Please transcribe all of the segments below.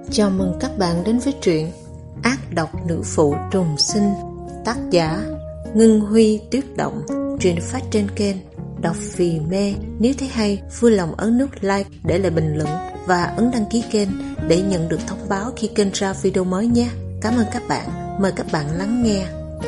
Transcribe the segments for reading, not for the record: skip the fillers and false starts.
Chào mừng các bạn đến với truyện Ác độc nữ phụ trùng sinh, tác giả Ngân Huy Tuyết Động. Truyện phát trên kênh Đọc Vì Mê. Nếu thấy hay, vui lòng ấn nút like để lại bình luận và ấn đăng ký kênh để nhận được thông báo khi kênh ra video mới nhé. Cảm ơn các bạn. Mời các bạn lắng nghe.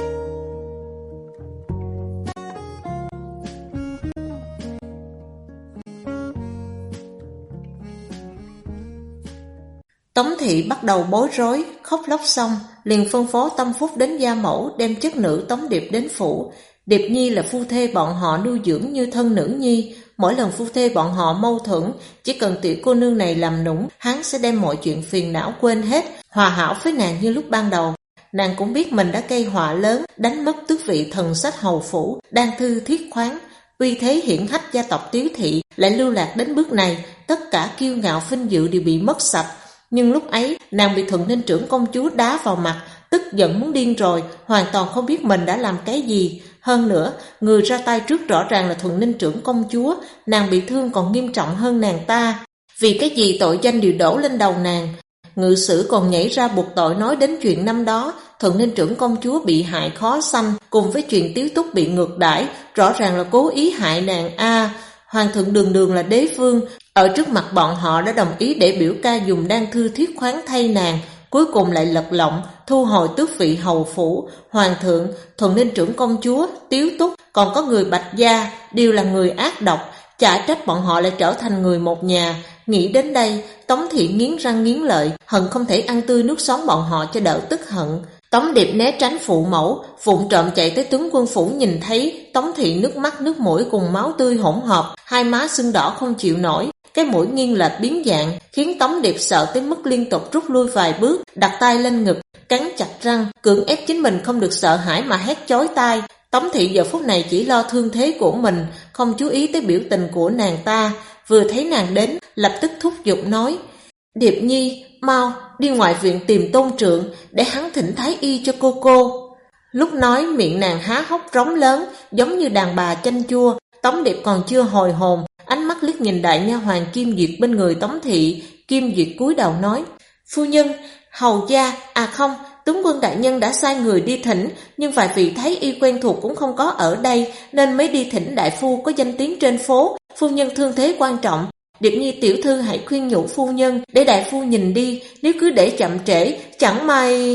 Tống thị bắt đầu bối rối, khóc lóc xong, liền phân phó Tâm Phúc đến gia mẫu đem chất nữ Tống Điệp đến phủ. Điệp Nhi là phu thê bọn họ nuôi dưỡng như thân nữ nhi, mỗi lần phu thê bọn họ mâu thuẫn, chỉ cần tiểu cô nương này làm nũng, hắn sẽ đem mọi chuyện phiền não quên hết, hòa hảo với nàng như lúc ban đầu. Nàng cũng biết mình đã gây họa lớn, đánh mất tước vị thần sách hầu phủ, đang thư thiết khoáng. Uy thế hiển hách gia tộc Tiếu thị lại lưu lạc đến bước này, tất cả kiêu ngạo vinh dự đều bị mất sạch. Nhưng lúc ấy, nàng bị Thuận Ninh trưởng công chúa đá vào mặt, tức giận muốn điên rồi, hoàn toàn không biết mình đã làm cái gì. Hơn nữa, người ra tay trước rõ ràng là Thuận Ninh trưởng công chúa, nàng bị thương còn nghiêm trọng hơn nàng ta. Vì cái gì tội danh đều đổ lên đầu nàng. Ngự sử còn nhảy ra buộc tội nói đến chuyện năm đó, Thuận Ninh trưởng công chúa bị hại khó sanh, cùng với chuyện Tiếu Túc bị ngược đãi, rõ ràng là cố ý hại nàng Hoàng thượng đường đường là đế vương, ở trước mặt bọn họ đã đồng ý để biểu ca dùng đan thư thiết khoáng thay nàng, cuối cùng lại lật lọng thu hồi tước vị hầu phủ. Hoàng thượng, Thuận Ninh trưởng công chúa, Tiếu Túc, còn có người Bạch gia đều là người ác độc, chả trách bọn họ lại trở thành người một nhà. Nghĩ đến đây, Tống thị nghiến răng nghiến lợi, hận không thể ăn tươi nuốt sống bọn họ cho đỡ tức hận. Tống Điệp né tránh phụ mẫu, vụng trộm chạy tới tướng quân phủ, nhìn thấy Tống thị nước mắt nước mũi cùng máu tươi hỗn hợp, hai má sưng đỏ không chịu nổi, cái mũi nghiêng lệch biến dạng, khiến Tống Điệp sợ tới mức liên tục rút lui vài bước, đặt tay lên ngực, cắn chặt răng, cưỡng ép chính mình không được sợ hãi mà hét chói tai. Tống thị giờ phút này chỉ lo thương thế của mình, không chú ý tới biểu tình của nàng ta. Vừa thấy nàng đến, lập tức thúc giục nói: Điệp Nhi, mau đi ngoại viện tìm Tôn Trượng, để hắn thỉnh thái y cho cô. Lúc nói miệng nàng há hốc rống lớn, giống như đàn bà chanh chua. Tống Điệp còn chưa hồi hồn, ánh mắt liếc nhìn đại nha hoàn Kim Duyệt bên người Tống thị. Kim Duyệt cúi đầu nói: Phu nhân, hầu gia, không, tướng quân đại nhân đã sai người đi thỉnh, nhưng vài vị thái y quen thuộc cũng không có ở đây, nên mới đi thỉnh đại phu có danh tiếng trên phố. Phu nhân thương thế quan trọng, Điệp Nhi tiểu thư hãy khuyên nhủ phu nhân để đại phu nhìn đi, nếu cứ để chậm trễ, chẳng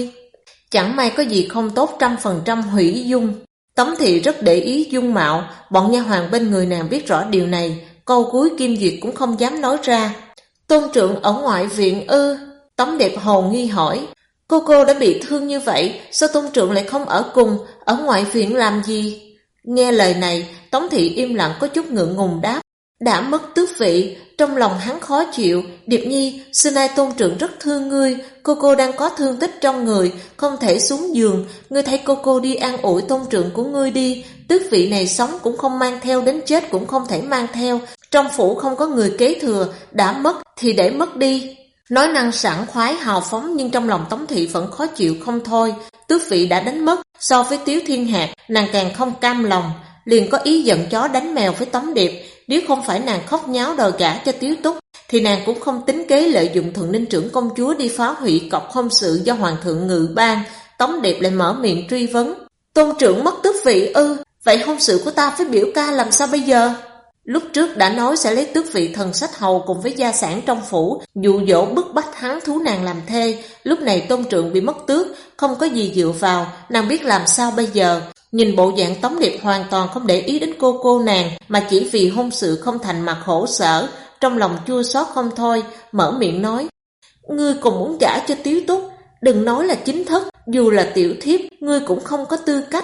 may có gì không tốt 100% hủy dung. Tống thị rất để ý dung mạo, bọn nha hoàn bên người nàng biết rõ điều này, câu cuối Kim Duyệt cũng không dám nói ra. Tôn Trượng ở ngoại viện ư? Tống Điệp hồ nghi hỏi. Cô đã bị thương như vậy, sao Tôn Trượng lại không ở cùng, ở ngoại viện làm gì? Nghe lời này, Tống thị im lặng có chút ngượng ngùng đáp: Đã mất tước vị. Trong lòng hắn khó chịu. Điệp Nhi, xưa nay Tôn Trượng rất thương ngươi, cô đang có thương tích trong người, không thể xuống giường, ngươi thấy cô đi an ủi Tôn Trượng của ngươi đi. Tước vị này sống cũng không mang theo, đến chết cũng không thể mang theo, trong phủ không có người kế thừa, đã mất thì để mất đi. Nói năng sảng khoái hào phóng, nhưng trong lòng Tống thị vẫn khó chịu không thôi. Tước vị đã đánh mất, so với Tiếu Thiên Hạc, nàng càng không cam lòng, liền có ý giận chó đánh mèo với Tống Điệp. Nếu không phải nàng khóc nháo đòi gả cho Tiếu Túc, thì nàng cũng không tính kế lợi dụng Thuận Ninh trưởng công chúa đi phá hủy cọc hôn sự do hoàng thượng ngự ban. Tống Điệp lại mở miệng truy vấn: Tôn Trượng mất tước vị ư? Vậy hôn sự của ta với biểu ca làm sao bây giờ? Lúc trước đã nói sẽ lấy tước vị thần sách hầu cùng với gia sản trong phủ, dụ dỗ bức bách hắn thú nàng làm thê. Lúc này Tôn Trượng bị mất tước, không có gì dựa vào, nàng biết làm sao bây giờ? Nhìn bộ dạng Tống Điệp hoàn toàn không để ý đến cô nàng, mà chỉ vì hôn sự không thành mà khổ sở, trong lòng chua xót không thôi, mở miệng nói: Ngươi còn muốn gả cho Tiếu Túc, đừng nói là chính thất, dù là tiểu thiếp, ngươi cũng không có tư cách.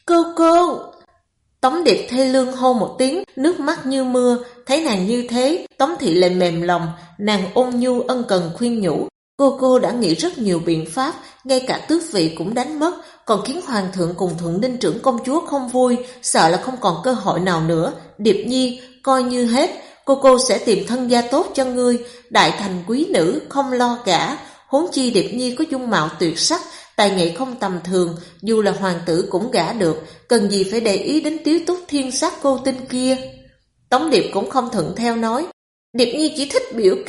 Cô! Tống Điệp thê lương hô một tiếng, nước mắt như mưa. Thấy nàng như thế, Tống thị lại mềm lòng, nàng ôn nhu ân cần khuyên nhủ: Cô đã nghĩ rất nhiều biện pháp, ngay cả tước vị cũng đánh mất, còn khiến hoàng thượng cùng Thuận Ninh trưởng công chúa không vui, sợ là không còn cơ hội nào nữa. Điệp Nhi, coi như hết, cô sẽ tìm thân gia tốt cho ngươi, đại thành quý nữ, không lo gả. Huống chi Điệp Nhi có dung mạo tuyệt sắc, tài nghệ không tầm thường, dù là hoàng tử cũng gả được, cần gì phải để ý đến Tiếu Túc thiên sát cô tinh kia. Tống Điệp cũng không thuận theo nói: Điệp Nhi chỉ thích biểu ca,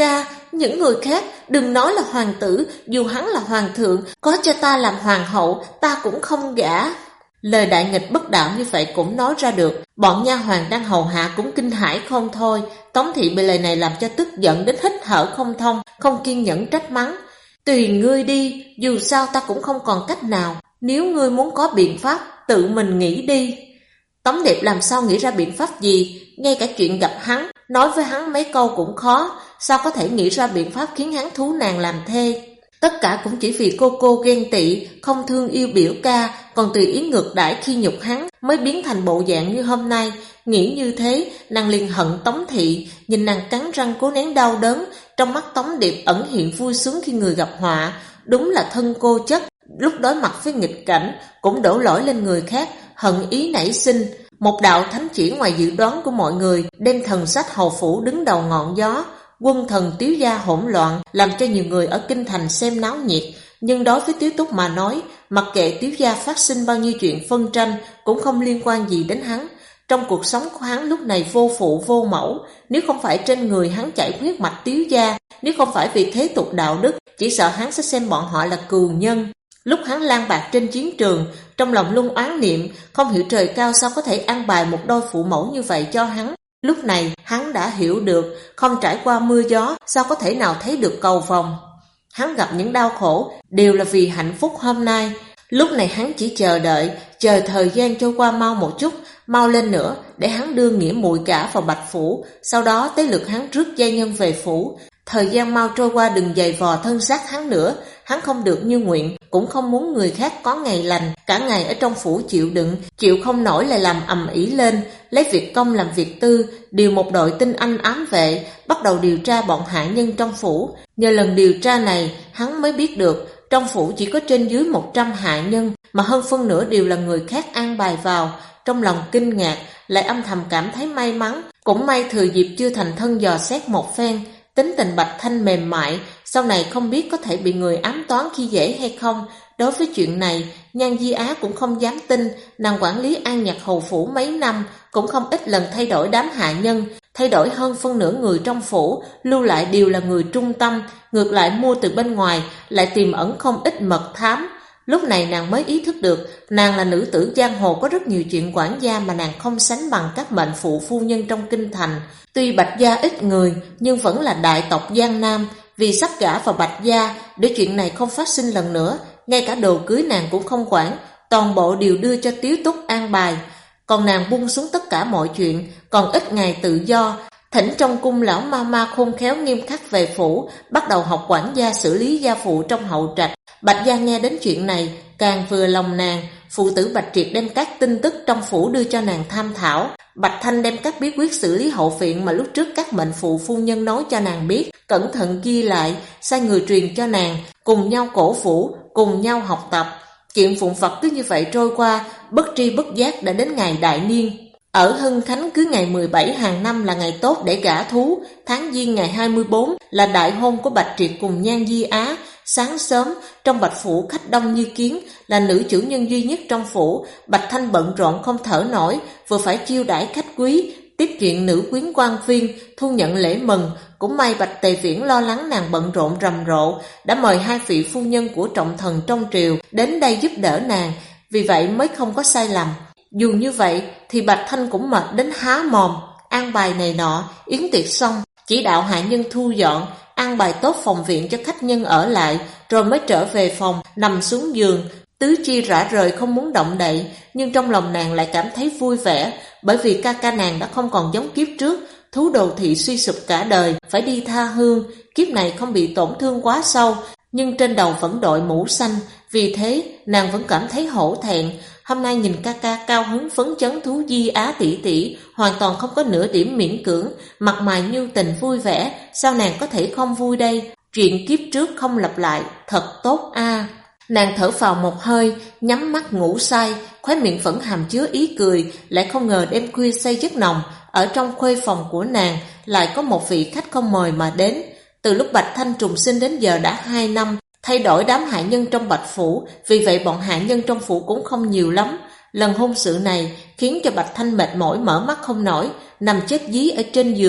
những người khác, đừng nói là hoàng tử, dù hắn là hoàng thượng, có cho ta làm hoàng hậu, ta cũng không gả. Lời đại nghịch bất đạo như vậy cũng nói ra được, bọn nha hoàn đang hầu hạ cũng kinh hãi không thôi. Tống thị bị lời này làm cho tức giận đến hít thở không thông, không kiên nhẫn trách mắng. Tùy ngươi đi, dù sao ta cũng không còn cách nào, nếu ngươi muốn có biện pháp, tự mình nghĩ đi. Tống Điệp làm sao nghĩ ra biện pháp gì, ngay cả chuyện gặp hắn, nói với hắn mấy câu cũng khó, sao có thể nghĩ ra biện pháp khiến hắn thú nàng làm thê. Tất cả cũng chỉ vì cô ghen tị, không thương yêu biểu ca, còn tùy ý ngược đãi khi nhục hắn mới biến thành bộ dạng như hôm nay. Nghĩ như thế, nàng liền hận Tống Thị, nhìn nàng cắn răng cố nén đau đớn, trong mắt Tống Điệp ẩn hiện vui sướng khi người gặp họa. Đúng là thân cô chất, lúc đối mặt với nghịch cảnh cũng đổ lỗi lên người khác, hận ý nảy sinh. Một đạo thánh chỉ ngoài dự đoán của mọi người, đem thần sách hầu phủ đứng đầu ngọn gió. Quân thần Tiếu gia hỗn loạn, làm cho nhiều người ở kinh thành xem náo nhiệt. Nhưng đối với Tiếu Túc mà nói, mặc kệ Tiếu gia phát sinh bao nhiêu chuyện phân tranh, cũng không liên quan gì đến hắn. Trong cuộc sống của hắn lúc này vô phụ vô mẫu, nếu không phải trên người hắn chảy huyết mạch Tiếu gia, nếu không phải vì thế tục đạo đức, chỉ sợ hắn sẽ xem bọn họ là cừu nhân. Lúc hắn lang bạc trên chiến trường, trong lòng luôn oán niệm, không hiểu trời cao sao có thể an bài một đôi phụ mẫu như vậy cho hắn. Lúc này hắn đã hiểu được, không trải qua mưa gió sao có thể nào thấy được cầu vồng. Hắn gặp những đau khổ đều là vì hạnh phúc hôm nay. Lúc này hắn chỉ chờ đợi, chờ thời gian trôi qua mau một chút, mau lên nữa, để hắn đưa nghĩa muội cả vào Bạch Phủ. Sau đó tới lượt hắn rước gia nhân về phủ. Thời gian mau trôi qua, đừng giày vò thân xác hắn nữa. Hắn không được như nguyện, cũng không muốn người khác có ngày lành. Cả ngày ở trong phủ chịu đựng, chịu không nổi lại làm ầm ĩ lên, lấy việc công làm việc tư, điều một đội tinh anh ám vệ, bắt đầu điều tra bọn hạ nhân trong phủ. Nhờ lần điều tra này, hắn mới biết được trong phủ chỉ có trên dưới 100 hạ nhân, mà hơn phân nửa đều là người khác an bài vào. Trong lòng kinh ngạc, lại âm thầm cảm thấy may mắn. Cũng may thừa dịp chưa thành thân dò xét một phen. Tính tình Bạch Thanh mềm mại, sau này không biết có thể bị người ám toán khi dễ hay không. Đối với chuyện này, Nhan Di Á cũng không dám tin. Nàng quản lý An Nhạc hầu phủ mấy năm, cũng không ít lần thay đổi đám hạ nhân, thay đổi hơn phân nửa người trong phủ, lưu lại đều là người trung tâm, ngược lại mua từ bên ngoài lại tiềm ẩn không ít mật thám. Lúc này nàng mới ý thức được, nàng là nữ tử giang hồ, có rất nhiều chuyện quản gia mà nàng không sánh bằng các mệnh phụ phu nhân trong kinh thành. Tuy Bạch gia ít người, nhưng vẫn là đại tộc Giang Nam. Vì sắp gả vào Bạch gia, để chuyện này không phát sinh lần nữa, ngay cả đồ cưới nàng cũng không quản, toàn bộ đều đưa cho Tiếu Túc an bài. Còn nàng buông xuống tất cả mọi chuyện, còn ít ngày tự do, thỉnh trong cung lão ma khôn khéo nghiêm khắc về phủ, bắt đầu học quản gia xử lý gia phụ trong hậu trạch. Bạch gia nghe đến chuyện này, càng vừa lòng nàng. Phụ tử Bạch Triệt đem các tin tức trong phủ đưa cho nàng tham thảo. Bạch Thanh đem các bí quyết xử lý hậu viện mà lúc trước các mệnh phụ phu nhân nói cho nàng biết, cẩn thận ghi lại, sai người truyền cho nàng, cùng nhau cổ vũ, cùng nhau học tập. Chuyện vụn vặt cứ như vậy trôi qua, bất tri bất giác đã đến ngày đại niên. Ở Hưng Khánh cứ ngày 17 hàng năm là ngày tốt để gả thú, tháng Giêng ngày 24 là đại hôn của Bạch Triệt cùng Nhan Di Á. Sáng sớm, trong Bạch Phủ khách đông như kiến, là nữ chủ nhân duy nhất trong phủ. Bạch Thanh bận rộn không thở nổi, vừa phải chiêu đãi khách quý, tiếp chuyện nữ quyến quan viên, thu nhận lễ mừng. Cũng may Bạch Tề Viễn lo lắng nàng bận rộn rầm rộ, đã mời hai vị phu nhân của trọng thần trong triều đến đây giúp đỡ nàng, vì vậy mới không có sai lầm. Dù như vậy thì Bạch Thanh cũng mệt đến há mồm, an bài này nọ, yến tiệc xong, chỉ đạo hạ nhân thu dọn, an bài tốt phòng viện cho khách nhân ở lại, rồi mới trở về phòng, nằm xuống giường, tứ chi rã rời không muốn động đậy. Nhưng trong lòng nàng lại cảm thấy vui vẻ, bởi vì ca ca nàng đã không còn giống kiếp trước, thú đồ thị suy sụp cả đời, phải đi tha hương, kiếp này không bị tổn thương quá sâu, nhưng trên đầu vẫn đội mũ xanh, vì thế nàng vẫn cảm thấy hổ thẹn. Hôm nay nhìn ca ca cao hứng phấn chấn thú Di Á tỷ tỷ, hoàn toàn không có nửa điểm miễn cưỡng, mặt mày nhu tình vui vẻ, sao nàng có thể không vui đây? Chuyện kiếp trước không lặp lại, thật tốt a. Nàng thở phào một hơi, nhắm mắt ngủ say, khóe miệng vẫn hàm chứa ý cười, lại không ngờ đêm khuya say giấc nồng, ở trong khuê phòng của nàng lại có một vị khách không mời mà đến. Từ lúc Bạch Thanh trùng sinh đến giờ đã 2 năm, thay đổi đám hạ nhân trong Bạch Phủ, vì vậy bọn hạ nhân trong phủ cũng không nhiều lắm. Lần hôn sự này khiến cho Bạch Thanh mệt mỏi mở mắt không nổi, nằm chết dí ở trên giường.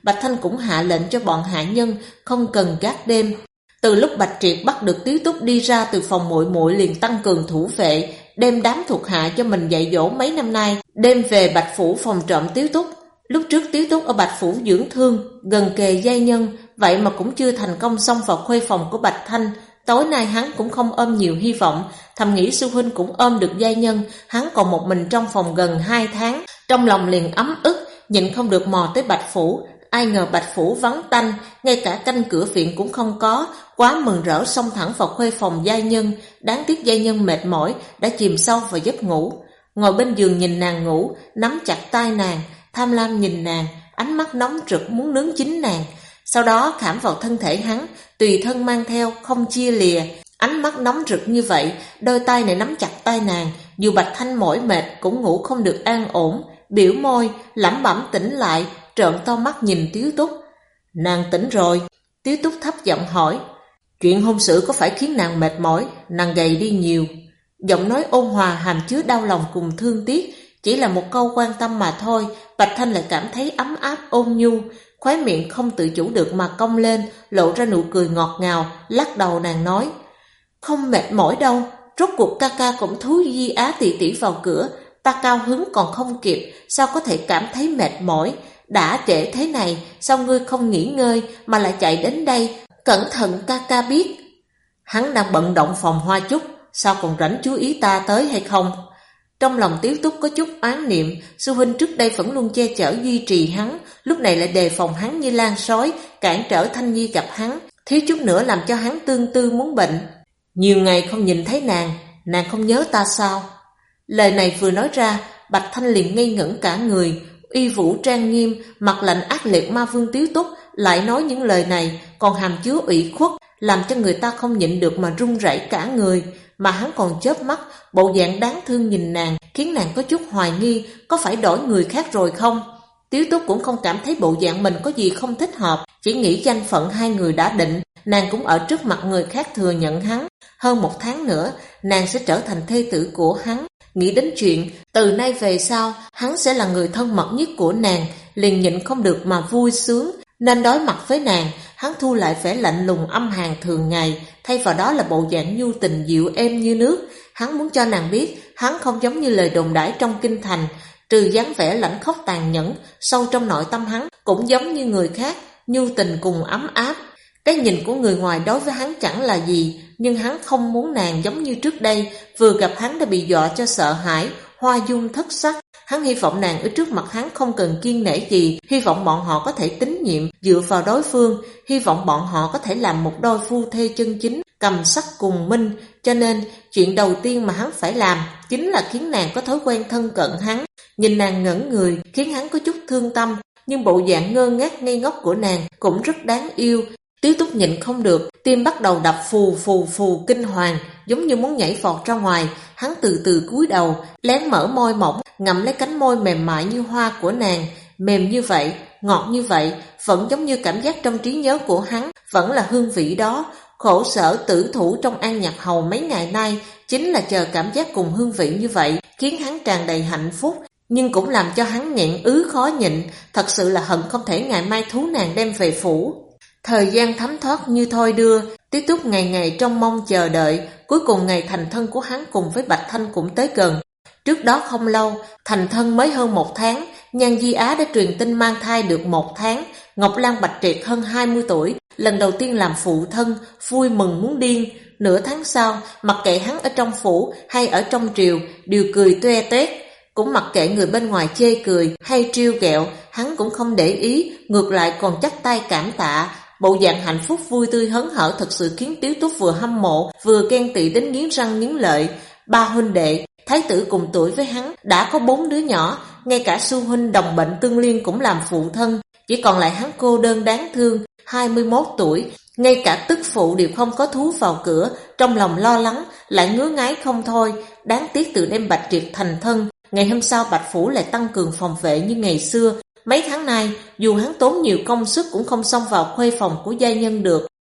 Bạch Thanh cũng hạ lệnh cho bọn hạ nhân không cần gác đêm. Từ lúc Bạch Triệt bắt được Tiếu Túc đi ra từ phòng muội muội liền tăng cường thủ vệ, đem đám thuộc hạ cho mình dạy dỗ mấy năm nay, đem về Bạch Phủ phòng trộm Tiếu Túc. Lúc trước Tiếu Túc ở Bạch Phủ dưỡng thương, gần kề giai nhân, vậy mà cũng chưa thành công xông vào khuê phòng của Bạch Thanh. Tối nay hắn cũng không ôm nhiều hy vọng, thầm nghĩ sư huynh cũng ôm được giai nhân, hắn còn một mình trong phòng gần 2 tháng, trong lòng liền ấm ức, nhịn không được mò tới Bạch Phủ. Ai ngờ Bạch Phủ vắng tanh, ngay cả canh cửa viện cũng không có, quá mừng rỡ xông thẳng vào khuê phòng giai nhân. Đáng tiếc giai nhân mệt mỏi, đã chìm sâu vào giấc ngủ. Ngồi bên giường nhìn nàng ngủ, nắm chặt tay nàng, tham lam nhìn nàng, ánh mắt nóng rực muốn nướng chín nàng. Sau đó khảm vào thân thể hắn, tùy thân mang theo, không chia lìa. Ánh mắt nóng rực như vậy, đôi tay này nắm chặt tay nàng, dù Bạch Thanh mỏi mệt cũng ngủ không được an ổn. Biểu môi, lẩm bẩm tỉnh lại, trợn to mắt nhìn Tiếu Túc. Nàng tỉnh rồi? Tiếu Túc thấp giọng hỏi. Chuyện hôn sự có phải khiến nàng mệt mỏi, nàng gầy đi nhiều? Giọng nói ôn hòa hàm chứa đau lòng cùng thương tiếc, chỉ là một câu quan tâm mà thôi. Bạch Thanh lại cảm thấy ấm áp ôn nhu, khóe miệng không tự chủ được mà cong lên, lộ ra nụ cười ngọt ngào. Lắc đầu nàng nói, không mệt mỏi đâu, rốt cuộc ca ca cũng thú Di Á tỷ tỷ vào cửa, ta cao hứng còn không kịp, sao có thể cảm thấy mệt mỏi? Đã trễ thế này, sao ngươi không nghỉ ngơi mà lại chạy đến đây? Cẩn thận ca ca biết. Hắn đang bận động phòng hoa chúc, sao còn rảnh chú ý ta tới hay không? Trong lòng Tiếu Túc có chút oán niệm, sư huynh trước đây vẫn luôn che chở duy trì hắn, lúc này lại đề phòng hắn như lan sói, cản trở Thanh Nhi gặp hắn, thiếu chút nữa làm cho hắn tương tư muốn bệnh. Nhiều ngày không nhìn thấy nàng không nhớ ta sao? Lời này vừa nói ra, Bạch Thanh liền ngây ngẩn cả người, uy vũ trang nghiêm, mặt lạnh ác liệt ma vương Tiếu Túc lại nói những lời này, còn hàm chứa ủy khuất, làm cho người ta không nhịn được mà run rẩy cả người. Mà hắn còn chớp mắt, bộ dạng đáng thương nhìn nàng, khiến nàng có chút hoài nghi, có phải đổi người khác rồi không? Tiếu Túc cũng không cảm thấy bộ dạng mình có gì không thích hợp, chỉ nghĩ danh phận hai người đã định, nàng cũng ở trước mặt người khác thừa nhận hắn. Hơn 1 tháng nữa, nàng sẽ trở thành thê tử của hắn. Nghĩ đến chuyện, từ nay về sau, hắn sẽ là người thân mật nhất của nàng, liền nhịn không được mà vui sướng. Nên đối mặt với nàng, hắn thu lại vẻ lạnh lùng âm hàn thường ngày, thay vào đó là bộ dạng nhu tình dịu êm như nước. Hắn muốn cho nàng biết, hắn không giống như lời đồn đãi trong kinh thành, trừ dáng vẻ lãnh khốc tàn nhẫn, sâu trong nội tâm hắn cũng giống như người khác, nhu tình cùng ấm áp. Cái nhìn của người ngoài đối với hắn chẳng là gì, nhưng hắn không muốn nàng giống như trước đây, vừa gặp hắn đã bị dọa cho sợ hãi, hoa dung thất sắc. Hắn hy vọng nàng ở trước mặt hắn không cần kiêng nể gì, hy vọng bọn họ có thể tín nhiệm dựa vào đối phương, hy vọng bọn họ có thể làm một đôi phu thê chân chính, cầm sắc cùng minh. Cho nên chuyện đầu tiên mà hắn phải làm chính là khiến nàng có thói quen thân cận hắn. Nhìn nàng ngẩn người khiến hắn có chút thương tâm, nhưng bộ dạng ngơ ngác ngây ngốc của nàng cũng rất đáng yêu. Tiếu Túc nhịn không được, tim bắt đầu đập phù phù phù kinh hoàng, giống như muốn nhảy vọt ra ngoài. Hắn từ từ cúi đầu, lén mở môi mỏng, ngậm lấy cánh môi mềm mại như hoa của nàng. Mềm như vậy, ngọt như vậy, vẫn giống như cảm giác trong trí nhớ của hắn, vẫn là hương vị đó. Khổ sở tử thủ trong An Nhạc Hầu mấy ngày nay, chính là chờ cảm giác cùng hương vị như vậy, khiến hắn tràn đầy hạnh phúc, nhưng cũng làm cho hắn nghẹn ứ khó nhịn, thật sự là hận không thể ngày mai thú nàng đem về phủ. Thời gian thấm thoát như thôi đưa, Tiếu Túc ngày ngày trông mong chờ đợi, cuối cùng ngày thành thân của hắn cùng với Bạch Thanh cũng tới gần. Trước đó không lâu, thành thân mới hơn 1 tháng, Nhan Di Á đã truyền tin mang thai được 1 tháng. Ngọc Lan Bạch Triệt hơn 20 tuổi, lần đầu tiên làm phụ thân, vui mừng muốn điên. Nửa tháng sau, mặc kệ hắn ở trong phủ hay ở trong triều, đều cười toe toét. Cũng mặc kệ người bên ngoài chê cười hay trêu ghẹo, hắn cũng không để ý, ngược lại còn chắp tay cảm tạ. Bộ dạng hạnh phúc vui tươi hớn hở thật sự khiến Tiếu Túc vừa hâm mộ vừa ghen tị đến nghiến răng nghiến lợi. 3 huynh đệ, thái tử cùng tuổi với hắn, đã có 4 đứa nhỏ, ngay cả sư huynh đồng bệnh tương liên cũng làm phụ thân, chỉ còn lại hắn cô đơn đáng thương, 21 tuổi, ngay cả tức phụ đều không có thú vào cửa, trong lòng lo lắng, lại ngứa ngáy không thôi. Đáng tiếc từ đêm Bạch Triệt thành thân, ngày hôm sau Bạch Phủ lại tăng cường phòng vệ như ngày xưa. Mấy tháng nay, dù hắn tốn nhiều công sức cũng không xông vào khuê phòng của giai nhân được.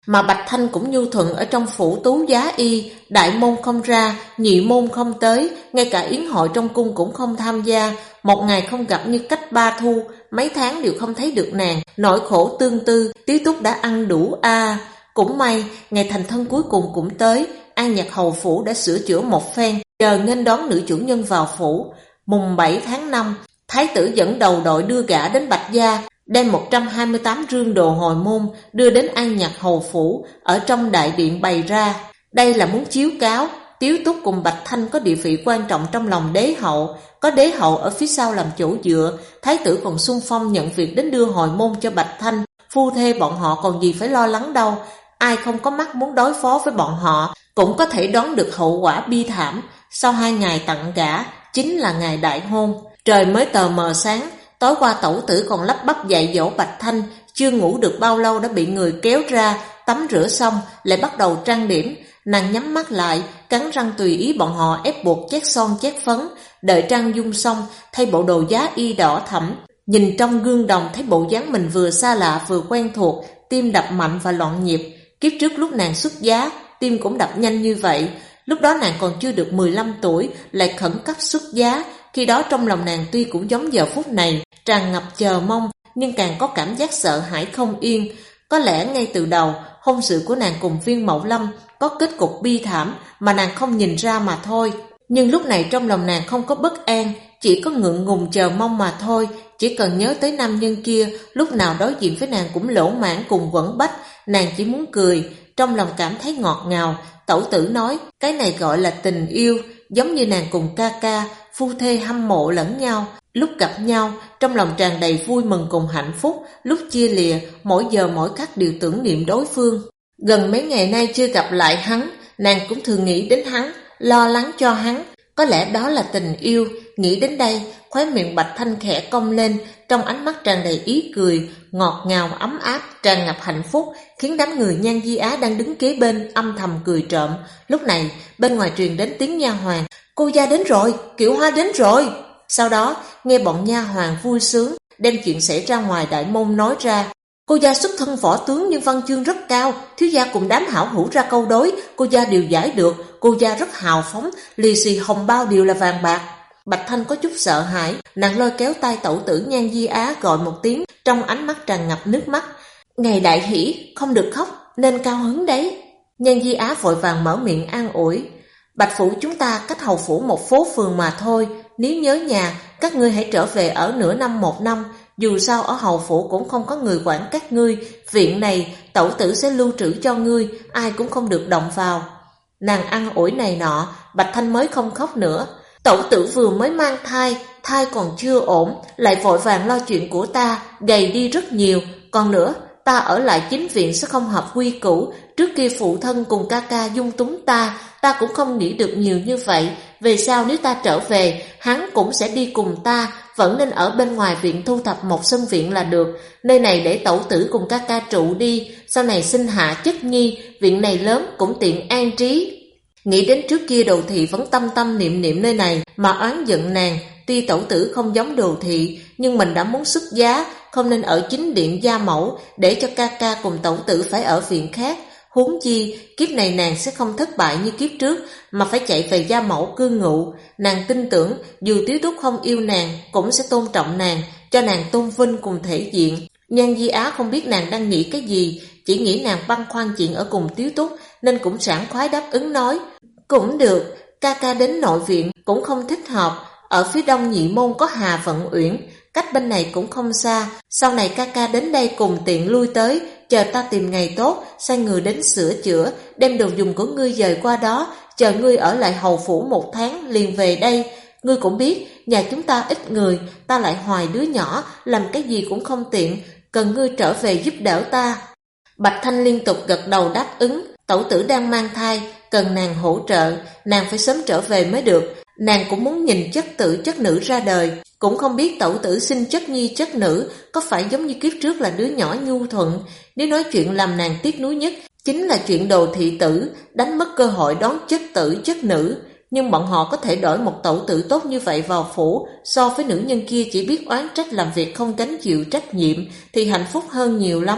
Mà Bạch Thanh cũng nhu thuận ở trong phủ tú giá y, đại môn không ra, nhị môn không tới, ngay cả yến hội trong cung cũng không tham gia. Một ngày không gặp như cách 3 thu, mấy tháng đều không thấy được nàng, nỗi khổ tương tư, Tiếu Túc đã ăn đủ a. Cũng may, ngày thành thân cuối cùng cũng tới, An Nhạc hầu phủ đã sửa chữa một phen, chờ nghênh đón nữ chủ nhân vào phủ. Mùng 7 tháng 5, thái tử dẫn đầu đội đưa gả đến Bạch Gia, đem 128 rương đồ hồi môn đưa đến An Nhạc hầu phủ, ở trong đại điện bày ra. Đây là muốn chiếu cáo Tiếu Túc cùng Bạch Thanh có địa vị quan trọng trong lòng đế hậu, có đế hậu ở phía sau làm chỗ dựa. Thái tử còn xung phong nhận việc đến đưa hồi môn cho Bạch Thanh, phu thê bọn họ còn gì phải lo lắng đâu. Ai không có mắt muốn đối phó với bọn họ cũng có thể đoán được hậu quả bi thảm. Sau 2 ngày tặng gả, chính là ngày đại hôn. Trời mới tờ mờ sáng, tối qua tẩu tử còn lắp bắp dạy dỗ Bạch Thanh, chưa ngủ được bao lâu đã bị người kéo ra, tắm rửa xong lại bắt đầu trang điểm. Nàng nhắm mắt lại, cắn răng tùy ý bọn họ ép buộc chét son chét phấn. Đợi trang dung xong, thay bộ đồ giá y đỏ thẫm, nhìn trong gương đồng thấy bộ dáng mình vừa xa lạ vừa quen thuộc, tim đập mạnh và loạn nhịp. Kiếp trước lúc nàng xuất giá, tim cũng đập nhanh như vậy. Lúc đó nàng còn chưa được 15 tuổi, lại khẩn cấp xuất giá. Khi đó trong lòng nàng tuy cũng giống giờ phút này, tràn ngập chờ mong, nhưng càng có cảm giác sợ hãi không yên. Có lẽ ngay từ đầu, hôn sự của nàng cùng Viên Mậu Lâm có kết cục bi thảm mà nàng không nhìn ra mà thôi. Nhưng lúc này trong lòng nàng không có bất an, chỉ có ngượng ngùng chờ mong mà thôi. Chỉ cần nhớ tới nam nhân kia, lúc nào đối diện với nàng cũng lỗ mãn cùng quẩn bách, nàng chỉ muốn cười, trong lòng cảm thấy ngọt ngào. Tẩu tử nói, cái này gọi là tình yêu, giống như nàng cùng ca ca, phu thê hâm mộ lẫn nhau. Lúc gặp nhau, trong lòng tràn đầy vui mừng cùng hạnh phúc, lúc chia lìa, mỗi giờ mỗi khắc đều tưởng niệm đối phương. Gần mấy ngày nay chưa gặp lại hắn, nàng cũng thường nghĩ đến hắn, lo lắng cho hắn. Có lẽ đó là tình yêu. Nghĩ đến đây, khóe miệng Bạch Thanh khẽ cong lên, trong ánh mắt tràn đầy ý cười, ngọt ngào ấm áp, tràn ngập hạnh phúc, khiến đám người Nhan Di Á đang đứng kế bên âm thầm cười trộm. Lúc này, bên ngoài truyền đến tiếng nha hoàn, cô gia đến rồi, Kiệu Hoa đến rồi. Sau đó, nghe bọn nha hoàn vui sướng, đem chuyện xảy ra ngoài đại môn nói ra. Cô gia xuất thân võ tướng nhưng văn chương rất cao, thiếu gia cùng đám hảo hữu ra câu đối, cô gia đều giải được, cô gia rất hào phóng, lì xì hồng bao đều là vàng bạc. Bạch Thanh có chút sợ hãi, nàng lôi kéo tay tẩu tử Nhan Di Á gọi một tiếng, trong ánh mắt tràn ngập nước mắt. Ngày đại hỷ, không được khóc, nên cao hứng đấy. Nhan Di Á vội vàng mở miệng an ủi. Bạch phủ chúng ta cách hầu phủ một phố phường mà thôi, nếu nhớ nhà, các ngươi hãy trở về ở nửa năm 1 năm, dù sao ở hầu phủ cũng không có người quản các ngươi, viện này tẩu tử sẽ lưu trữ cho ngươi, ai cũng không được động vào. Nàng ăn ủi này nọ, Bạch Thanh mới không khóc nữa. Tẩu tử vừa mới mang thai, thai còn chưa ổn, lại vội vàng lo chuyện của ta, gầy đi rất nhiều. Còn nữa, ta ở lại chính viện sẽ không hợp quy củ, trước kia phụ thân cùng ca ca dung túng ta cũng không nghĩ được nhiều như vậy. Về sau nếu ta trở về, hắn cũng sẽ đi cùng ta, vẫn nên ở bên ngoài viện thu thập một sân viện là được. Nơi này để tẩu tử cùng ca ca trụ đi, sau này sinh hạ chất nhi, viện này lớn cũng tiện an trí. Nghĩ đến trước kia Đồ Thị vẫn tâm tâm niệm niệm nơi này mà oán giận nàng, tuy tẩu tử không giống Đồ Thị, nhưng mình đã muốn xuất giá, không nên ở chính điện gia mẫu, để cho ca ca cùng tẩu tử phải ở viện khác. Huống chi, kiếp này nàng sẽ không thất bại như kiếp trước, mà phải chạy về gia mẫu cư ngụ. Nàng tin tưởng, dù Tiếu Túc không yêu nàng, cũng sẽ tôn trọng nàng, cho nàng tôn vinh cùng thể diện. Nhan Di Á không biết nàng đang nghĩ cái gì, chỉ nghĩ nàng băn khoăn chuyện ở cùng Tiếu Túc, nên cũng sảng khoái đáp ứng nói. Cũng được, ca ca đến nội viện cũng không thích hợp, ở phía đông nhị môn có Hà Vận Uyển, cách bên này cũng không xa, sau này ca ca đến đây cùng tiện lui tới, chờ ta tìm ngày tốt, sai người đến sửa chữa, đem đồ dùng của ngươi dời qua đó, chờ ngươi ở lại hầu phủ 1 tháng liền về đây. Ngươi cũng biết, nhà chúng ta ít người, ta lại hoài đứa nhỏ, làm cái gì cũng không tiện, cần ngươi trở về giúp đỡ ta. Bạch Thanh liên tục gật đầu đáp ứng, tẩu tử đang mang thai, cần nàng hỗ trợ, nàng phải sớm trở về mới được. Nàng cũng muốn nhìn chất tử chất nữ ra đời, cũng không biết tẩu tử sinh chất nhi chất nữ có phải giống như kiếp trước là đứa nhỏ nhu thuận. Nếu nói chuyện làm nàng tiếc nuối nhất chính là chuyện Đồ Thị tử đánh mất cơ hội đón chất tử chất nữ. Nhưng bọn họ có thể đổi một tẩu tử tốt như vậy vào phủ, so với nữ nhân kia chỉ biết oán trách làm việc không gánh chịu trách nhiệm thì hạnh phúc hơn nhiều lắm.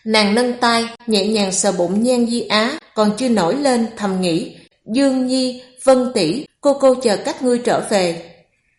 Nàng nâng tay, nhẹ nhàng sờ bụng Nhan Di Á, còn chưa nổi lên, thầm nghĩ, Dương Nhi, Vân tỷ, cô chờ các ngươi trở về.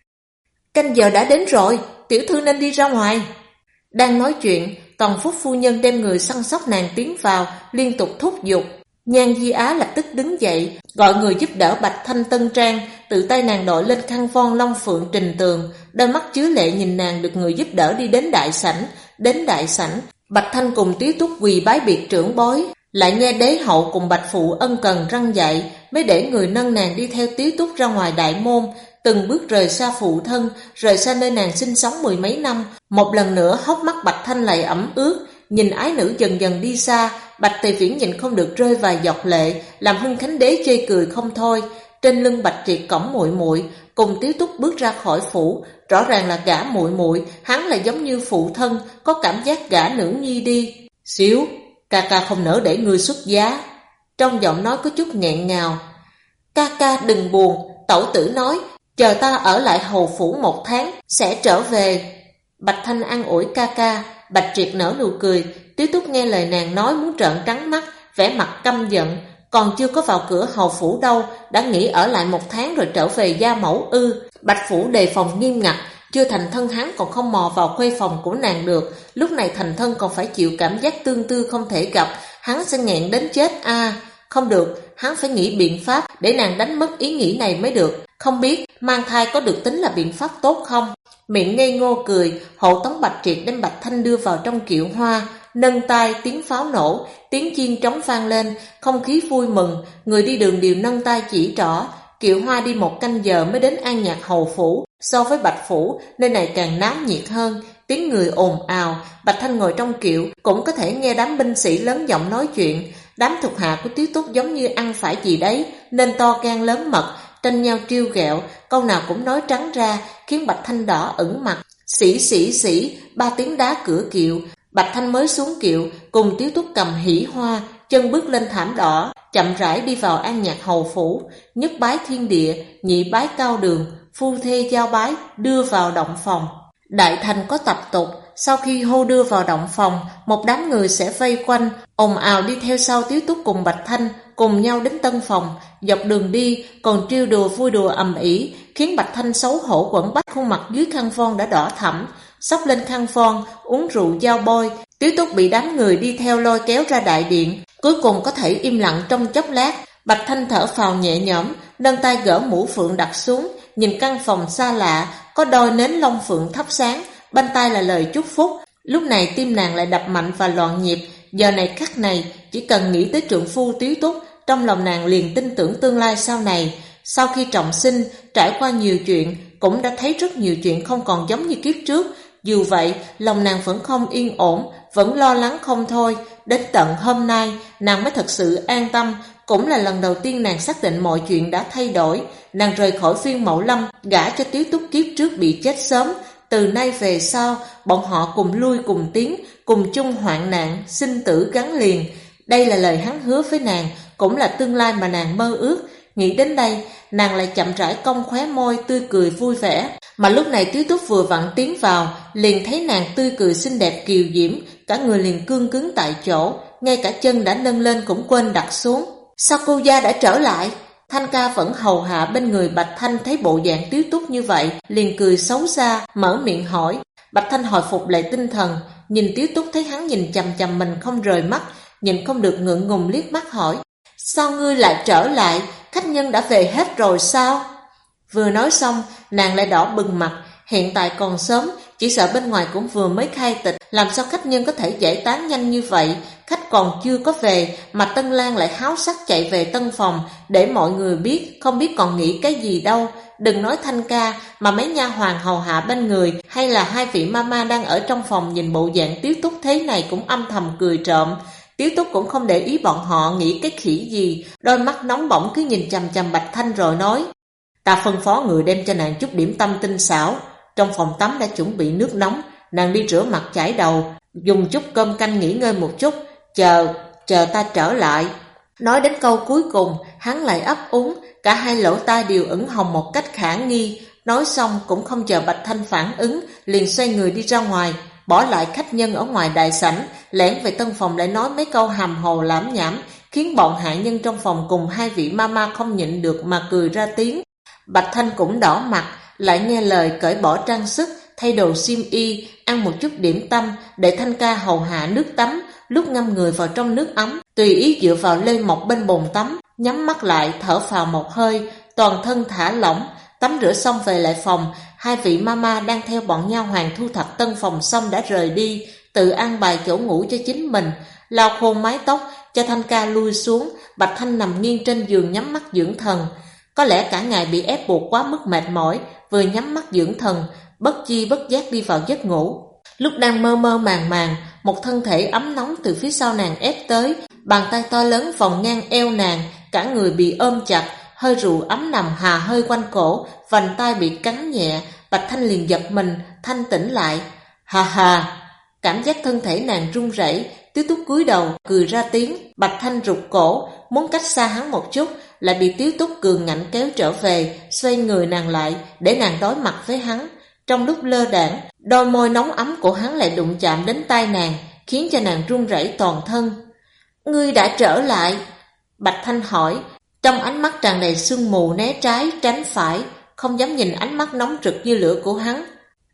Canh giờ đã đến rồi, tiểu thư nên đi ra ngoài. Đang nói chuyện, Tần Phúc phu nhân đem người săn sóc nàng tiến vào, liên tục thúc giục. Nhan Di Á lập tức đứng dậy, gọi người giúp đỡ Bạch Thanh tân trang, tự tay nàng đội lên khăn voan long phượng trình tường, đôi mắt chứa lệ nhìn nàng được người giúp đỡ đi đến đại sảnh. Đến đại sảnh, Bạch Thanh cùng Tiếu Túc quỳ bái biệt trưởng bối, lại nghe đế hậu cùng Bạch phụ ân cần răn dạy, mới để người nâng nàng đi theo Tiếu Túc ra ngoài đại môn, từng bước rời xa phụ thân, rời xa nơi nàng sinh sống mười mấy năm. Một lần nữa hốc mắt Bạch Thanh lại ẩm ướt, nhìn ái nữ dần dần đi xa, Bạch Tề Viễn nhìn không được rơi vài giọt lệ, làm Hưng Khánh đế chê cười không thôi. Trên lưng Bạch Triệt cõng muội muội, cùng Tiếu Túc bước ra khỏi phủ, rõ ràng là gả muội muội, hắn là giống như phụ thân, có cảm giác gả nữ nhi đi. Xíu, ca không nỡ để ngươi xuất giá. Trong giọng nói có chút nghẹn ngào. Ca đừng buồn, tẩu tử nói, chờ ta ở lại hầu phủ 1 tháng, sẽ trở về. Bạch Thanh an ủi ca. Bạch Triệt nở nụ cười. Tiếu Túc nghe lời nàng nói muốn trợn trắng mắt, vẻ mặt căm giận. Còn chưa có vào cửa hầu phủ đâu, đã nghĩ ở lại 1 tháng rồi trở về gia mẫu ư? Bạch phủ đề phòng nghiêm ngặt, chưa thành thân hắn còn không mò vào khuê phòng của nàng được, lúc này thành thân còn phải chịu cảm giác tương tư không thể gặp, hắn sẽ nghẹn đến chết a. Không được, hắn phải nghĩ biện pháp để nàng đánh mất ý nghĩ này mới được. Không biết mang thai có được tính là biện pháp tốt không? Miệng ngây ngô cười, hộ tống Bạch Triệt đem Bạch Thanh đưa vào trong kiệu hoa, nâng tay tiếng pháo nổ, tiếng chiên trống vang lên, không khí vui mừng, người đi đường đều nâng tay chỉ trỏ. Kiệu hoa đi 1 canh giờ mới đến An Nhạc hầu phủ, so với Bạch phủ, nơi này càng náo nhiệt hơn, tiếng người ồn ào. Bạch Thanh ngồi trong kiệu cũng có thể nghe đám binh sĩ lớn giọng nói chuyện. Đám thuộc hạ của Tiếu Túc giống như ăn phải gì đấy nên to gan lớn mật, tranh nhau trêu ghẹo, câu nào cũng nói trắng ra, khiến Bạch Thanh đỏ ửng mặt. Xỉ, 3 tiếng đá cửa kiệu, Bạch Thanh mới xuống kiệu, cùng Tiếu Túc cầm hỷ hoa, chân bước lên thảm đỏ, chậm rãi đi vào An Nhạc hầu phủ. Nhất bái thiên địa, nhị bái cao đường, phu thê giao bái, đưa vào động phòng. Đại thành có tập tục, sau khi hô đưa vào động phòng, một đám người sẽ vây quanh, ồn ào đi theo sau Tiếu Túc cùng Bạch Thanh, cùng nhau đến tân phòng. Dọc đường đi còn trêu đùa vui đùa ầm ĩ, khiến Bạch Thanh xấu hổ quẩn bách, khuôn mặt dưới khăn voan đã đỏ thẫm. Xốc lên khăn voan, uống rượu giao bôi, Tiếu Túc bị đám người đi theo lôi kéo ra đại điện, cuối cùng có thể im lặng trong chốc lát. Bạch Thanh thở phào nhẹ nhõm, nâng tay gỡ mũ phượng đặt xuống, nhìn căn phòng xa lạ, có đôi nến long phượng thắp sáng, bên tai là lời chúc phúc. Lúc này tim nàng lại đập mạnh và loạn nhịp, giờ này khắc này, chỉ cần nghĩ tới trượng phu Tiếu Túc, trong lòng nàng liền tin tưởng tương lai sau này. Sau khi trọng sinh, trải qua nhiều chuyện, cũng đã thấy rất nhiều chuyện không còn giống như kiếp trước. Dù vậy, lòng nàng vẫn không yên ổn, vẫn lo lắng không thôi. Đến tận hôm nay, nàng mới thật sự an tâm, cũng là lần đầu tiên nàng xác định mọi chuyện đã thay đổi. Nàng rời khỏi Viên Mậu Lâm, gả cho Tiếu Túc kiếp trước bị chết sớm. Từ nay về sau, bọn họ cùng lui cùng tiến, cùng chung hoạn nạn, sinh tử gắn liền. Đây là lời hắn hứa với nàng, cũng là tương lai mà nàng mơ ước. Nghĩ đến đây, nàng lại chậm rãi cong khóe môi, tươi cười vui vẻ. Mà lúc này Tiếu Túc vừa vặn tiến vào, liền thấy nàng tươi cười xinh đẹp kiều diễm, cả người liền cương cứng tại chỗ, ngay cả chân đã nâng lên cũng quên đặt xuống. Sao cô gia đã trở lại? Thanh ca vẫn hầu hạ bên người Bạch Thanh thấy bộ dạng Tiếu Túc như vậy, liền cười xấu xa, mở miệng hỏi. Bạch Thanh hồi phục lại tinh thần, nhìn Tiếu Túc thấy hắn nhìn chằm chằm mình không rời mắt, nhìn không được ngượng ngùng liếc mắt hỏi. Sao ngươi lại trở lại? Khách nhân đã về hết rồi sao? Vừa nói xong, nàng lại đỏ bừng mặt. Hiện tại còn sớm, chỉ sợ bên ngoài cũng vừa mới khai tịch, làm sao khách nhân có thể giải tán nhanh như vậy? Khách còn chưa có về, mà Tân Lan lại háo sắc chạy về tân phòng, để mọi người biết, không biết còn nghĩ cái gì đâu. Đừng nói Thanh ca, mà mấy nha hoàn hầu hạ bên người, hay là 2 vị mama đang ở trong phòng nhìn bộ dạng Tiếu Túc thế này cũng âm thầm cười trộm. Tiếu Túc cũng không để ý bọn họ nghĩ cái khỉ gì, đôi mắt nóng bỏng cứ nhìn chằm chằm Bạch Thanh rồi nói. Ta phân phó người đem cho nàng chút điểm tâm tinh xảo. Trong phòng tắm đã chuẩn bị nước nóng, nàng đi rửa mặt chải đầu, dùng chút cơm canh nghỉ ngơi một chút, chờ ta trở lại. Nói đến câu cuối cùng, hắn lại ấp úng, cả hai lỗ tai đều ửng hồng một cách khả nghi. Nói xong cũng không chờ Bạch Thanh phản ứng, liền xoay người đi ra ngoài, bỏ lại khách nhân ở ngoài đại sảnh, lẻn về tân phòng lại nói mấy câu hàm hồ lảm nhảm, khiến bọn hạ nhân trong phòng cùng hai vị mama không nhịn được mà cười ra tiếng. Bạch Thanh cũng đỏ mặt, lại nghe lời cởi bỏ trang sức, thay đồ xiêm y, ăn một chút điểm tâm, để Thanh ca hầu hạ nước tắm, lúc ngâm người vào trong nước ấm, tùy ý dựa vào lê mọc bên bồn tắm, nhắm mắt lại thở phào một hơi, toàn thân thả lỏng. Tắm rửa xong về lại phòng, hai vị mama đang theo bọn nha hoàn thu thập tân phòng xong đã rời đi, tự an bài chỗ ngủ cho chính mình, lau khô mái tóc, cho Thanh ca lui xuống. Bạch Thanh nằm nghiêng trên giường nhắm mắt dưỡng thần. Có lẽ cả ngày bị ép buộc quá mức mệt mỏi, vừa nhắm mắt dưỡng thần, bất chi bất giác đi vào giấc ngủ. Lúc đang mơ mơ màng màng, một thân thể ấm nóng từ phía sau nàng ép tới, bàn tay to lớn vòng ngang eo nàng, cả người bị ôm chặt, hơi rượu ấm nằm hà hơi quanh cổ, vành tai bị cắn nhẹ. Bạch Thanh liền giật mình, thanh tỉnh lại. Hà hà! Cảm giác thân thể nàng run rẩy, Tiếu Túc cúi đầu cười ra tiếng. Bạch Thanh rụt cổ, muốn cách xa hắn một chút, lại bị Tiếu Túc cường ngạnh kéo trở về, xoay người nàng lại để nàng đối mặt với hắn. Trong lúc lơ đãng, đôi môi nóng ấm của hắn lại đụng chạm đến tai nàng, khiến cho nàng run rẩy toàn thân. Ngươi đã trở lại? Bạch Thanh hỏi, trong ánh mắt tràn đầy sương mù, né trái tránh phải, không dám nhìn ánh mắt nóng rực như lửa của hắn.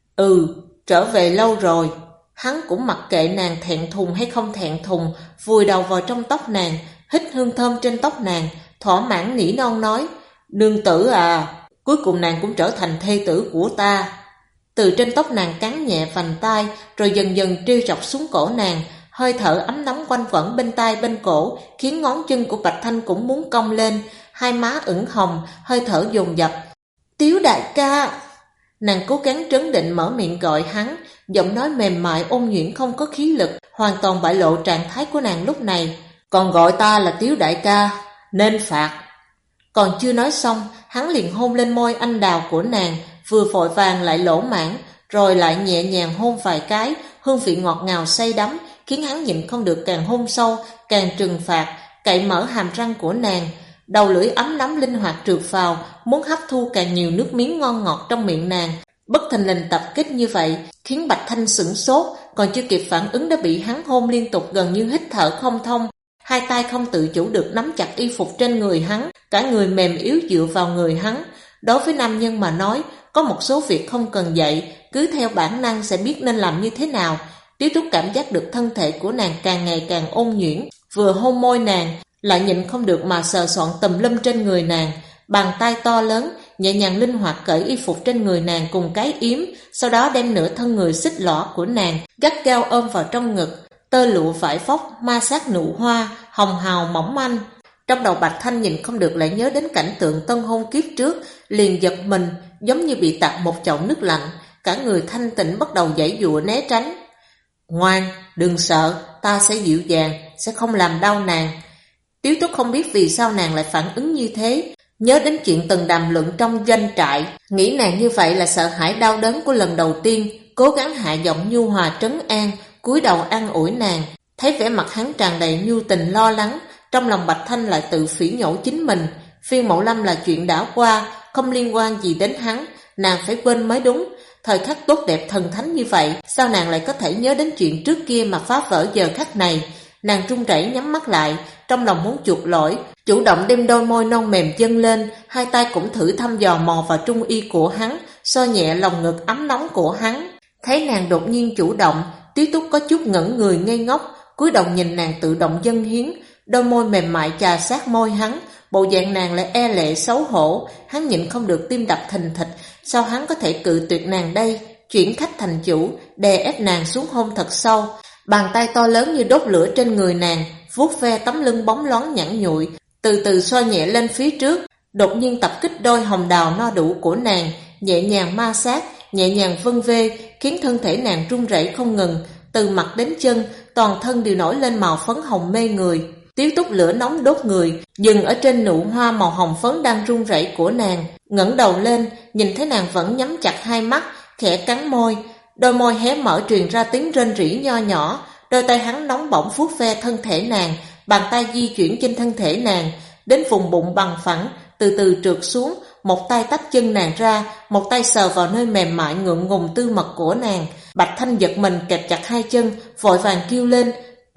Trở về lâu rồi. Hắn cũng mặc kệ nàng thẹn thùng hay không thẹn thùng, vùi đầu vào trong tóc nàng, hít hương thơm trên tóc nàng, thỏa mãn nỉ non nói, nương tử à, cuối cùng nàng cũng trở thành thê tử của ta. Từ trên tóc nàng cắn nhẹ vành tai, rồi dần dần trêu chọc xuống cổ nàng, hơi thở ấm nóng quanh quẩn bên tai bên cổ, khiến ngón chân của Bạch Thanh cũng muốn cong lên, hai má ửng hồng, hơi thở dồn dập. Tiếu đại ca! Nàng cố gắng trấn định mở miệng gọi hắn, giọng nói mềm mại ôn nhuyễn không có khí lực, hoàn toàn bại lộ trạng thái của nàng lúc này. Còn gọi ta là Tiếu đại ca, nên phạt. Còn chưa nói xong, hắn liền hôn lên môi anh đào của nàng, vừa vội vàng lại lỗ mãn, rồi lại nhẹ nhàng hôn vài cái, hương vị ngọt ngào say đắm, khiến hắn nhịn không được càng hôn sâu, càng trừng phạt, cậy mở hàm răng của nàng. Đầu lưỡi ấm nóng linh hoạt trượt vào, muốn hấp thu càng nhiều nước miếng ngon ngọt trong miệng nàng. Bất thình lình tập kích như vậy, khiến Bạch Thanh sửng sốt, còn chưa kịp phản ứng đã bị hắn hôn liên tục gần như hít thở không thông. Hai tay không tự chủ được nắm chặt y phục trên người hắn, cả người mềm yếu dựa vào người hắn. Đối với nam nhân mà nói, có một số việc không cần dạy, cứ theo bản năng sẽ biết nên làm như thế nào. Tiếu Túc cảm giác được thân thể của nàng càng ngày càng ôn nhuyễn, vừa hôn môi nàng, lại nhịn không được mà sờ soạn tùm lum trên người nàng. Bàn tay to lớn, nhẹ nhàng linh hoạt cởi y phục trên người nàng cùng cái yếm, sau đó đem nửa thân người xích lõa của nàng gắt gao ôm vào trong ngực. Tơ lụa vải vóc ma sát nụ hoa, hồng hào mỏng manh. Trong đầu Bạch Thanh nhìn không được lại nhớ đến cảnh tượng tân hôn kiếp trước, liền giật mình, giống như bị tạt một chậu nước lạnh, cả người thanh tịnh bắt đầu giãy giụa né tránh. Ngoan, đừng sợ, ta sẽ dịu dàng, sẽ không làm đau nàng. Tiếu Túc không biết vì sao nàng lại phản ứng như thế, nhớ đến chuyện từng đàm luận trong doanh trại, nghĩ nàng như vậy là sợ hãi đau đớn của lần đầu tiên, cố gắng hạ giọng nhu hòa trấn an, cúi đầu an ủi nàng. Thấy vẻ mặt hắn tràn đầy nhu tình lo lắng, trong lòng Bạch Thanh lại tự phỉ nhổ chính mình. Phiên Mậu Lâm là chuyện đã qua, không liên quan gì đến hắn, nàng phải quên mới đúng. Thời khắc tốt đẹp thần thánh như vậy, sao nàng lại có thể nhớ đến chuyện trước kia mà phá vỡ giờ khắc này? Nàng run rẩy nhắm mắt lại, trong lòng muốn chuộc lỗi, chủ động đem đôi môi non mềm dâng lên, hai tay cũng thử thăm dò mò vào trung y của hắn, so nhẹ lòng ngực ấm nóng của hắn. Thấy nàng đột nhiên chủ động, Tiếu Túc có chút ngẩn người ngây ngốc, cúi đầu nhìn nàng tự động dâng hiến, đôi môi mềm mại chà sát môi hắn, bộ dạng nàng lại e lệ xấu hổ, hắn nhịn không được tim đập thình thịch, sao hắn có thể cự tuyệt nàng đây? Chuyển khách thành chủ, đè ép nàng xuống hôn thật sâu. Bàn tay to lớn như đốt lửa trên người nàng, vuốt ve tấm lưng bóng loáng nhẵn nhụi, từ từ xoa nhẹ lên phía trước, đột nhiên tập kích đôi hồng đào no đủ của nàng, nhẹ nhàng ma sát, nhẹ nhàng vân vê, khiến thân thể nàng run rẩy không ngừng, từ mặt đến chân, toàn thân đều nổi lên màu phấn hồng mê người. Tiếu Túc lửa nóng đốt người, dừng ở trên nụ hoa màu hồng phấn đang run rẩy của nàng, ngẩng đầu lên, nhìn thấy nàng vẫn nhắm chặt hai mắt, khẽ cắn môi, đôi môi hé mở truyền ra tiếng rên rỉ nho nhỏ. Đôi tay hắn nóng bỏng vuốt ve thân thể nàng, bàn tay di chuyển trên thân thể nàng, đến vùng bụng bằng phẳng, từ từ trượt xuống, một tay tách chân nàng ra, một tay sờ vào nơi mềm mại ngượng ngùng tư mật của nàng. Bạch Thanh giật mình kẹp chặt hai chân, vội vàng kêu lên,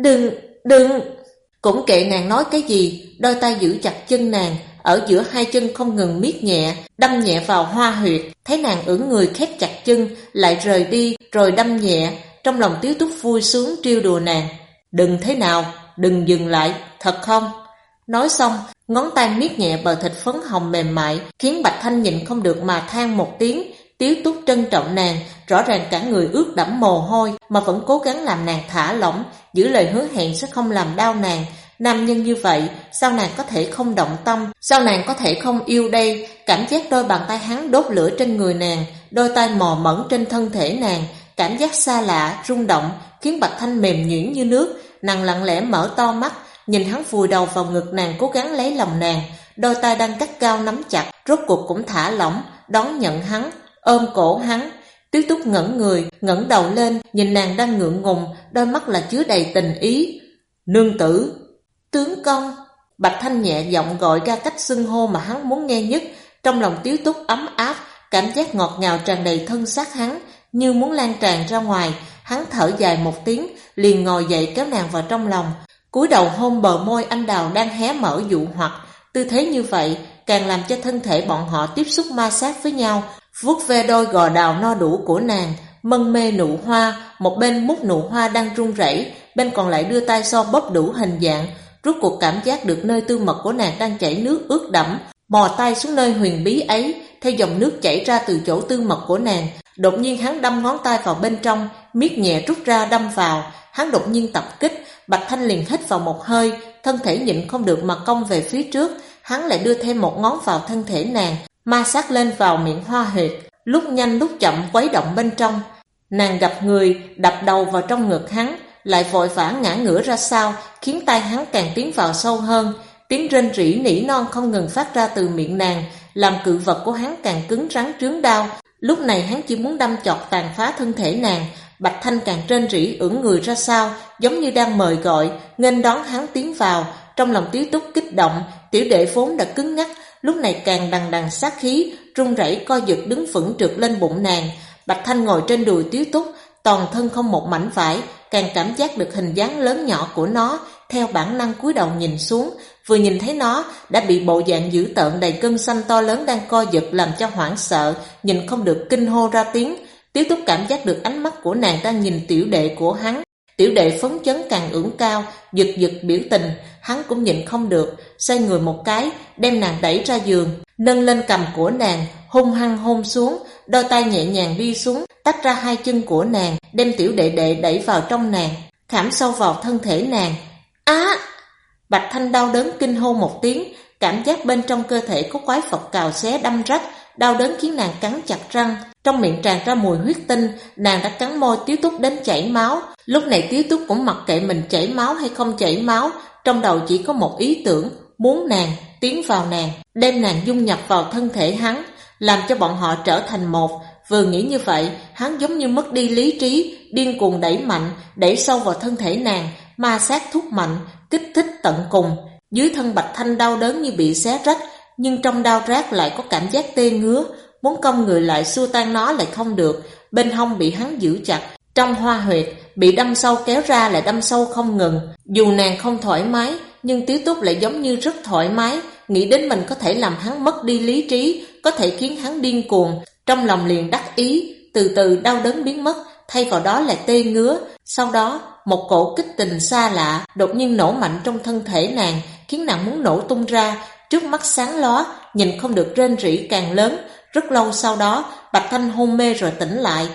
đừng. Cũng kệ nàng nói cái gì, đôi tay giữ chặt chân nàng, ở giữa hai chân không ngừng miết nhẹ, đâm nhẹ vào hoa huyệt. Thấy nàng ưỡn người khép chặt chân, lại rời đi, rồi đâm nhẹ. Trong lòng Tiếu Túc vui sướng trêu đùa nàng. Đừng thế nào, đừng dừng lại, thật không? Nói xong, ngón tay miết nhẹ bờ thịt phấn hồng mềm mại, khiến Bạch Thanh nhịn không được mà than một tiếng. Tiếu Túc trân trọng nàng, rõ ràng cả người ướt đẫm mồ hôi mà vẫn cố gắng làm nàng thả lỏng, giữ lời hứa hẹn sẽ không làm đau nàng. Nam nhân như vậy, sao nàng có thể không động tâm, sao nàng có thể không yêu đây? Cảm giác đôi bàn tay hắn đốt lửa trên người nàng, đôi tay mò mẫm trên thân thể nàng, cảm giác xa lạ, rung động, khiến Bạch Thanh mềm nhuyễn như nước. Nàng lặng lẽ mở to mắt, nhìn hắn vùi đầu vào ngực nàng, cố gắng lấy lòng nàng. Đôi tay đang gắt gao nắm chặt, rốt cuộc cũng thả lỏng, đón nhận hắn, ôm cổ hắn. Tiếu Túc ngẩng người, ngẩng đầu lên, nhìn nàng đang ngượng ngùng, đôi mắt là chứa đầy tình ý. Nương tử, tướng công. Bạch Thanh nhẹ giọng gọi ra cách xưng hô mà hắn muốn nghe nhất. Trong lòng Tiếu Túc ấm áp, cảm giác ngọt ngào tràn đầy thân xác hắn, như muốn lan tràn ra ngoài. Hắn thở dài một tiếng, liền ngồi dậy kéo nàng vào trong lòng, cúi đầu hôn bờ môi anh đào đang hé mở dụ hoặc. Tư thế như vậy càng làm cho thân thể bọn họ tiếp xúc ma sát với nhau, vuốt ve đôi gò đào no đủ của nàng, mân mê nụ hoa. Một bên mút nụ hoa đang run rẩy, bên còn lại đưa tay so bóp đủ hình dạng. Rốt cuộc cảm giác được nơi tư mật của nàng đang chảy nước ướt đẫm, mò tay xuống nơi huyền bí ấy, theo dòng nước chảy ra từ chỗ tư mật của nàng. Đột nhiên hắn đâm ngón tay vào bên trong, miết nhẹ rút ra đâm vào. Hắn đột nhiên tập kích, Bạch Thanh liền hít vào một hơi, thân thể nhịn không được mà cong về phía trước. Hắn lại đưa thêm một ngón vào thân thể nàng, ma sát lên vào miệng hoa huyệt, lúc nhanh lúc chậm quấy động bên trong. Nàng gặp người, đập đầu vào trong ngực hắn, lại vội vã ngã ngửa ra sau, khiến tay hắn càng tiến vào sâu hơn. Tiếng rên rỉ nỉ non không ngừng phát ra từ miệng nàng, làm cự vật của hắn càng cứng rắn trướng đau. Lúc này hắn chỉ muốn đâm chọt tàn phá thân thể nàng. Bạch Thanh càng rên rỉ ưỡn người ra sau, giống như đang mời gọi, nghênh đón hắn tiến vào. Trong lòng Tiếu Túc kích động, tiểu đệ vốn đã cứng ngắc, lúc này càng đằng đằng sát khí, run rẩy co giật đứng vững trượt lên bụng nàng. Bạch Thanh ngồi trên đùi Tiếu Túc, toàn thân không một mảnh vải, càng cảm giác được hình dáng lớn nhỏ của nó, theo bản năng cúi đầu nhìn xuống. Vừa nhìn thấy nó đã bị bộ dạng dữ tợn đầy gân xanh to lớn đang co giật làm cho hoảng sợ, nhìn không được kinh hô ra tiếng. Tiếu Túc cảm giác được ánh mắt của nàng đang nhìn tiểu đệ của hắn. Tiểu đệ phấn chấn càng ưỡn cao, giật giật biểu tình. Hắn cũng nhịn không được, xoay người một cái, đem nàng đẩy ra giường, nâng lên cằm của nàng, hung hăng hôn xuống. Đôi tay nhẹ nhàng đi xuống, tách ra hai chân của nàng, đem tiểu đệ đệ đẩy vào trong nàng, khảm sâu vào thân thể nàng. Á! Bạch Thanh đau đớn kinh hô một tiếng, cảm giác bên trong cơ thể có quái vật cào xé đâm rách, đau đớn khiến nàng cắn chặt răng, trong miệng tràn ra mùi huyết tinh. Nàng đã cắn môi Tiếu Túc đến chảy máu. Lúc này Tiếu Túc cũng mặc kệ mình chảy máu hay không chảy máu, trong đầu chỉ có một ý tưởng, muốn nàng tiến vào nàng, đem nàng dung nhập vào thân thể hắn, làm cho bọn họ trở thành một. Vừa nghĩ như vậy, hắn giống như mất đi lý trí, điên cuồng đẩy mạnh, đẩy sâu vào thân thể nàng, ma sát thúc mạnh, kích thích tận cùng. Dưới thân Bạch Thanh đau đớn như bị xé rách, nhưng trong đau rát lại có cảm giác tê ngứa, muốn cong người lại xua tan nó lại không được. Bên hông bị hắn giữ chặt, trong hoa huyệt bị đâm sâu kéo ra lại đâm sâu không ngừng. Dù nàng không thoải mái, nhưng Tiếu Túc lại giống như rất thoải mái, nghĩ đến mình có thể làm hắn mất đi lý trí, có thể khiến hắn điên cuồng, trong lòng liền đắc ý. Từ từ đau đớn biến mất, thay vào đó là tê ngứa. Sau đó một cổ kích tình xa lạ đột nhiên nổ mạnh trong thân thể nàng, khiến nàng muốn nổ tung ra. Trước mắt sáng lóa, nhìn không được, rên rỉ càng lớn. Rất lâu sau đó, Bạch Thanh hôn mê rồi tỉnh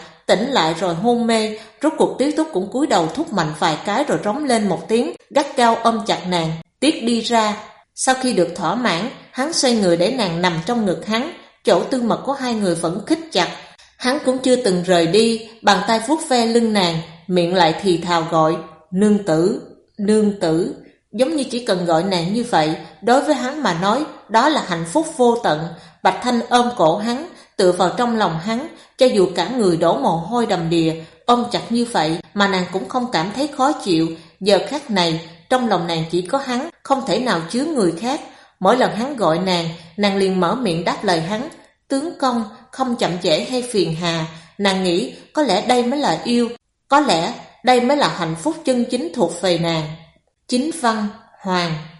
lại rồi hôn mê. Rốt cuộc Tiếu Túc cũng cúi đầu thúc mạnh vài cái rồi rống lên một tiếng, gắt gao ôm chặt nàng, tiết đi ra. Sau khi được thỏa mãn, hắn xoay người để nàng nằm trong ngực hắn, chỗ tư mật của hai người vẫn khít chặt. Hắn cũng chưa từng rời đi, bàn tay vuốt ve lưng nàng, miệng lại thì thào gọi nương tử, nương tử. Giống như chỉ cần gọi nàng như vậy, đối với hắn mà nói, đó là hạnh phúc vô tận. Bạch Thanh ôm cổ hắn, tựa vào trong lòng hắn, cho dù cả người đổ mồ hôi đầm đìa, ôm chặt như vậy mà nàng cũng không cảm thấy khó chịu. Giờ khắc này, trong lòng nàng chỉ có hắn, không thể nào chứa người khác. Mỗi lần hắn gọi nàng liền mở miệng đáp lời hắn, tướng công, không chậm trễ hay phiền hà. Nàng nghĩ có lẽ đây mới là yêu, có lẽ đây mới là hạnh phúc chân chính thuộc về nàng. Chính văn, Hoàng.